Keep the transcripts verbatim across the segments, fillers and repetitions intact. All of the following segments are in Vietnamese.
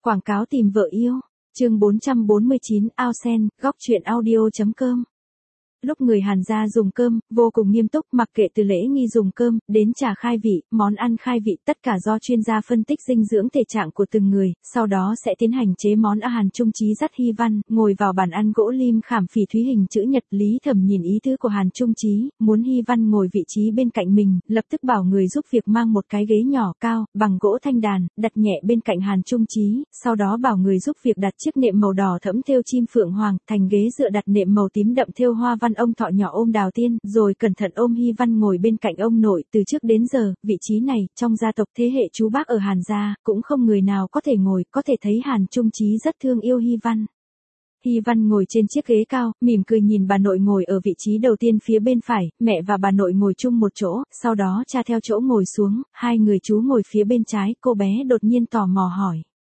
Quảng cáo tìm vợ yêu. Chương bốn trăm bốn mươi chín, Ao Sen, góc truyện audio.com. Lúc người Hàn gia dùng cơm, vô cùng nghiêm túc, mặc kệ từ lễ nghi dùng cơm, đến trà khai vị, món ăn khai vị, tất cả do chuyên gia phân tích dinh dưỡng thể trạng của từng người, sau đó sẽ tiến hành chế món. A Hàn Trung Chí dắt Hy Văn, ngồi vào bàn ăn gỗ lim khảm phỉ thúy hình chữ nhật. Lý Thẩm nhìn ý tứ của Hàn Trung Chí, muốn Hy Văn ngồi vị trí bên cạnh mình, lập tức bảo người giúp việc mang một cái ghế nhỏ cao, bằng gỗ thanh đàn, đặt nhẹ bên cạnh Hàn Trung Chí, sau đó bảo người giúp việc đặt chiếc nệm màu đỏ thẫm thêu chim phượng hoàng, thành ghế dựa đặt nệm màu tím đậm thêu hoa văn ông thọ nhỏ ôm đào tiên, rồi cẩn thận ôm Hy Văn ngồi bên cạnh ông nội. Từ trước đến giờ, vị trí này, trong gia tộc thế hệ chú bác ở Hàn gia, cũng không người nào có thể ngồi, có thể thấy Hàn Trung Chí rất thương yêu Hy Văn. Hy Văn ngồi trên chiếc ghế cao, mỉm cười nhìn bà nội ngồi ở vị trí đầu tiên phía bên phải, mẹ và bà nội ngồi chung một chỗ, sau đó cha theo chỗ ngồi xuống, hai người chú ngồi phía bên trái. Cô bé đột nhiên tò mò hỏi.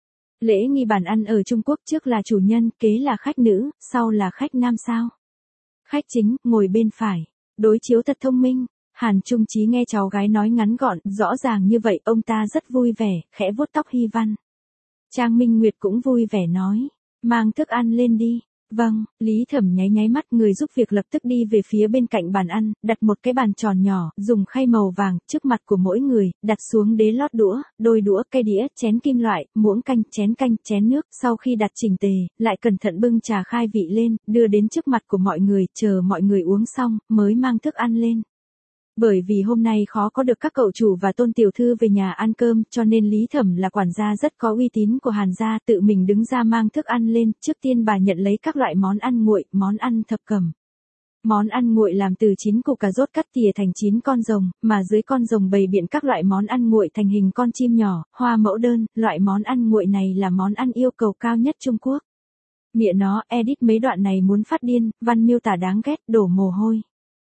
Lễ nghi bàn ăn ở Trung Quốc trước là chủ nhân, kế là khách nữ, sau là khách nam sao? Khách chính, ngồi bên phải. Đối chiếu thật thông minh. Hàn Trung Chí nghe cháu gái nói ngắn gọn, rõ ràng như vậy, ông ta rất vui vẻ, khẽ vuốt tóc Hy Văn. Trang Minh Nguyệt cũng vui vẻ nói. Mang thức ăn lên đi. Vâng, Lý Thẩm nháy nháy mắt. Người giúp việc lập tức đi về phía bên cạnh bàn ăn, đặt một cái bàn tròn nhỏ, dùng khay màu vàng, trước mặt của mỗi người, đặt xuống đế lót đũa, đôi đũa, cây đĩa, chén kim loại, muỗng canh, chén canh, chén nước. Sau khi đặt chỉnh tề, lại cẩn thận bưng trà khai vị lên, đưa đến trước mặt của mọi người, chờ mọi người uống xong, mới mang thức ăn lên. Bởi vì hôm nay khó có được các cậu chủ và Tôn tiểu thư về nhà ăn cơm, cho nên Lý Thẩm là quản gia rất có uy tín của Hàn gia, tự mình đứng ra mang thức ăn lên. Trước tiên bà nhận lấy các loại món ăn nguội, món ăn thập cẩm. Món ăn nguội làm từ chín củ cà rốt cắt tỉa thành chín con rồng, mà dưới con rồng bày biện các loại món ăn nguội thành hình con chim nhỏ, hoa mẫu đơn. Loại món ăn nguội này là món ăn yêu cầu cao nhất Trung Quốc. Mẹ nó, edit mấy đoạn này muốn phát điên, văn miêu tả đáng ghét, đổ mồ hôi.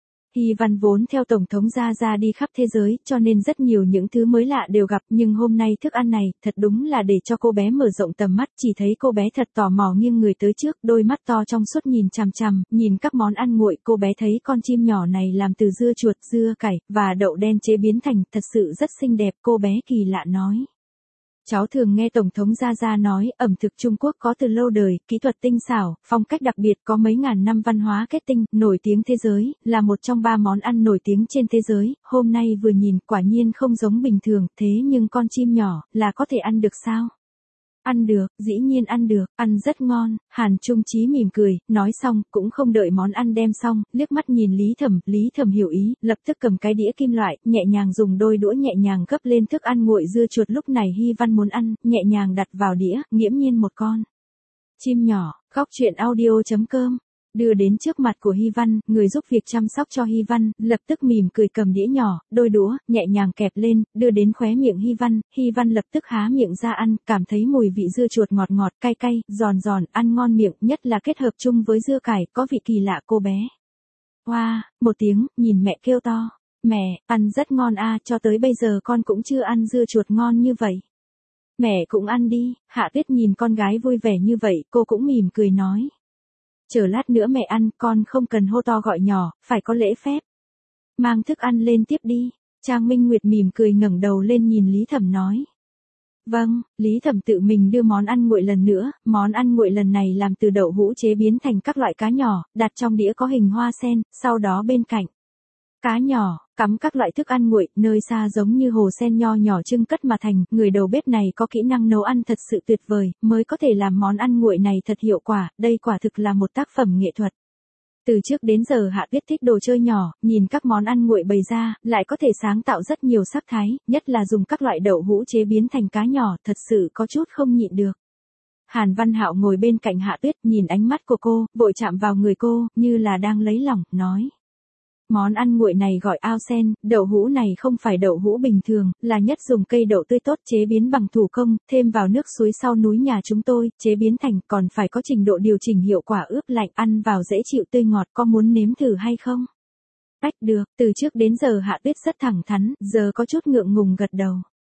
Hy Văn vốn theo Tổng thống Gia Gia đi khắp thế giới, cho nên rất nhiều những thứ mới lạ đều gặp, nhưng hôm nay thức ăn này, thật đúng là để cho cô bé mở rộng tầm mắt. Chỉ thấy cô bé thật tò mò nghiêng người tới trước, đôi mắt to trong suốt nhìn chằm chằm, nhìn các món ăn nguội. Cô bé thấy con chim nhỏ này làm từ dưa chuột, dưa cải, và đậu đen chế biến thành, thật sự rất xinh đẹp. Cô bé kỳ lạ nói. Cháu thường nghe Tổng thống Gia Gia nói, ẩm thực Trung Quốc có từ lâu đời, kỹ thuật tinh xảo, phong cách đặc biệt, có mấy ngàn năm văn hóa kết tinh, nổi tiếng thế giới, là một trong ba món ăn nổi tiếng trên thế giới. Hôm nay vừa nhìn, quả nhiên không giống bình thường, thế nhưng con chim nhỏ, là có thể ăn được sao? Ăn được, dĩ nhiên ăn được, ăn rất ngon. Hàn Trung Chí mỉm cười, nói xong, cũng không đợi món ăn đem xong, liếc mắt nhìn Lý Thẩm. Lý Thẩm hiểu ý, lập tức cầm cái đĩa kim loại, nhẹ nhàng dùng đôi đũa nhẹ nhàng gấp lên thức ăn nguội dưa chuột. Lúc này Hy Văn muốn ăn, nhẹ nhàng đặt vào đĩa, nghiễm nhiên một con chim nhỏ. Góc truyện audio.com. Đưa đến trước mặt của Hy Văn, người giúp việc chăm sóc cho Hy Văn, lập tức mỉm cười cầm đĩa nhỏ, đôi đũa, nhẹ nhàng kẹp lên, đưa đến khóe miệng Hy Văn. Hy Văn lập tức há miệng ra ăn, cảm thấy mùi vị dưa chuột ngọt ngọt, cay cay, giòn giòn, ăn ngon miệng, nhất là kết hợp chung với dưa cải, có vị kỳ lạ. Cô bé hoa, wow, một tiếng, nhìn mẹ kêu to. Mẹ, ăn rất ngon a, cho tới bây giờ con cũng chưa ăn dưa chuột ngon như vậy. Mẹ cũng ăn đi. Hạ Tuyết nhìn con gái vui vẻ như vậy, cô cũng mỉm cười nói. Chờ lát nữa mẹ ăn, con không cần hô to gọi nhỏ, phải có lễ phép. Mang thức ăn lên tiếp đi. Trang Minh Nguyệt mỉm cười ngẩng đầu lên nhìn Lý Thẩm nói. Vâng, Lý Thẩm tự mình đưa món ăn nguội lần nữa. Món ăn nguội lần này làm từ đậu hũ chế biến thành các loại cá nhỏ, đặt trong đĩa có hình hoa sen, sau đó bên cạnh cá nhỏ, cắm các loại thức ăn nguội, nơi xa giống như hồ sen nho nhỏ trưng cất mà thành. Người đầu bếp này có kỹ năng nấu ăn thật sự tuyệt vời, mới có thể làm món ăn nguội này thật hiệu quả. Đây quả thực là một tác phẩm nghệ thuật. Từ trước đến giờ Hạ Tuyết thích đồ chơi nhỏ, nhìn các món ăn nguội bày ra, lại có thể sáng tạo rất nhiều sắc thái, nhất là dùng các loại đậu hũ chế biến thành cá nhỏ, thật sự có chút không nhịn được. Hàn Văn Hạo ngồi bên cạnh Hạ Tuyết, nhìn ánh mắt của cô, vội chạm vào người cô, như là đang lấy lòng, nói. Món ăn nguội này gọi ao sen, đậu hũ này không phải đậu hũ bình thường, là nhất dùng cây đậu tươi tốt chế biến bằng thủ công, thêm vào nước suối sau núi nhà chúng tôi, chế biến thành, còn phải có trình độ điều chỉnh hiệu quả ướp lạnh, ăn vào dễ chịu tươi ngọt. Có muốn nếm thử hay không? Ách được, từ trước đến giờ Hạ Tuyết rất thẳng thắn, giờ có chút ngượng ngùng gật đầu.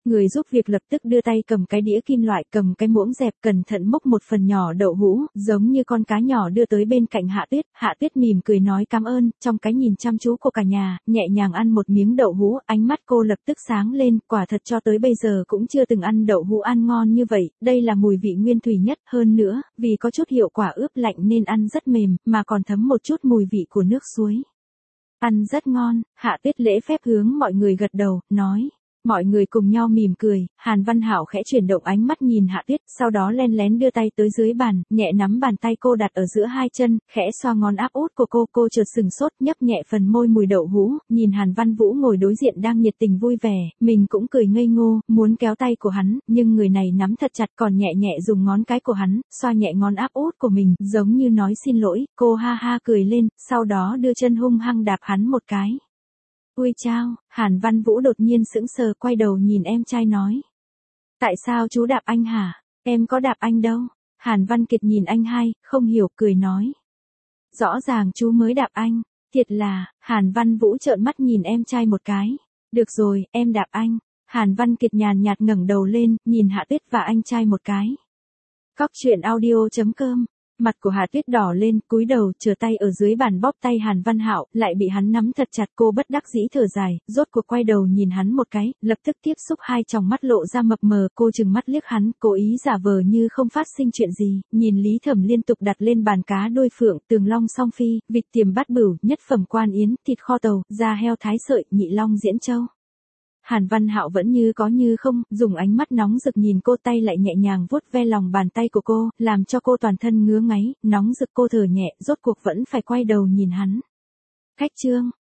Người giúp việc lập tức đưa tay cầm cái đĩa kim loại, cầm cái muỗng dẹp, cẩn thận múc một phần nhỏ đậu hũ, giống như con cá nhỏ đưa tới bên cạnh Hạ Tuyết. Hạ Tuyết mỉm cười nói cảm ơn, trong cái nhìn chăm chú của cả nhà, nhẹ nhàng ăn một miếng đậu hũ, ánh mắt cô lập tức sáng lên, quả thật cho tới bây giờ cũng chưa từng ăn đậu hũ ăn ngon như vậy, đây là mùi vị nguyên thủy nhất, hơn nữa, vì có chút hiệu quả ướp lạnh nên ăn rất mềm, mà còn thấm một chút mùi vị của nước suối. Ăn rất ngon. Hạ Tuyết lễ phép hướng mọi người gật đầu, nói. Mọi người cùng nhau mỉm cười, Hàn Văn Hạo khẽ chuyển động ánh mắt nhìn Hạ Tuyết, sau đó len lén đưa tay tới dưới bàn, nhẹ nắm bàn tay cô đặt ở giữa hai chân, khẽ xoa ngón áp út của cô, cô chợt sừng sốt, nhấp nhẹ phần môi mùi đậu hũ, nhìn Hàn Văn Vũ ngồi đối diện đang nhiệt tình vui vẻ, mình cũng cười ngây ngô, muốn kéo tay của hắn, nhưng người này nắm thật chặt còn nhẹ nhẹ dùng ngón cái của hắn, xoa nhẹ ngón áp út của mình, giống như nói xin lỗi, cô ha ha cười lên, sau đó đưa chân hung hăng đạp hắn một cái. Ui chao, Hàn Văn Vũ đột nhiên sững sờ quay đầu nhìn em trai nói. Tại sao chú đạp anh hả? Em có đạp anh đâu. Hàn Văn Kiệt nhìn anh hai, không hiểu cười nói. Rõ ràng chú mới đạp anh, thiệt là, Hàn Văn Vũ trợn mắt nhìn em trai một cái. Được rồi, em đạp anh. Hàn Văn Kiệt nhàn nhạt ngẩng đầu lên, nhìn Hạ Tuyết và anh trai một cái. Cóc truyện audio chấm com. Mặt của Hạ Tuyết đỏ lên, cúi đầu, chờ tay ở dưới bàn bóp tay Hàn Văn Hạo, lại bị hắn nắm thật chặt, cô bất đắc dĩ thở dài, rốt cuộc quay đầu nhìn hắn một cái, lập tức tiếp xúc hai tròng mắt lộ ra mập mờ, cô trừng mắt liếc hắn, cố ý giả vờ như không phát sinh chuyện gì, nhìn Lý Thẩm liên tục đặt lên bàn cá đôi phượng, tường long song phi, vịt tiềm bát bửu, nhất phẩm quan yến, thịt kho tàu, da heo thái sợi, nhị long diễn châu. Hàn Văn Hạo vẫn như có như không, dùng ánh mắt nóng rực nhìn cô, tay lại nhẹ nhàng vuốt ve lòng bàn tay của cô, làm cho cô toàn thân ngứa ngáy, nóng rực, cô thở nhẹ, rốt cuộc vẫn phải quay đầu nhìn hắn. Khách trương,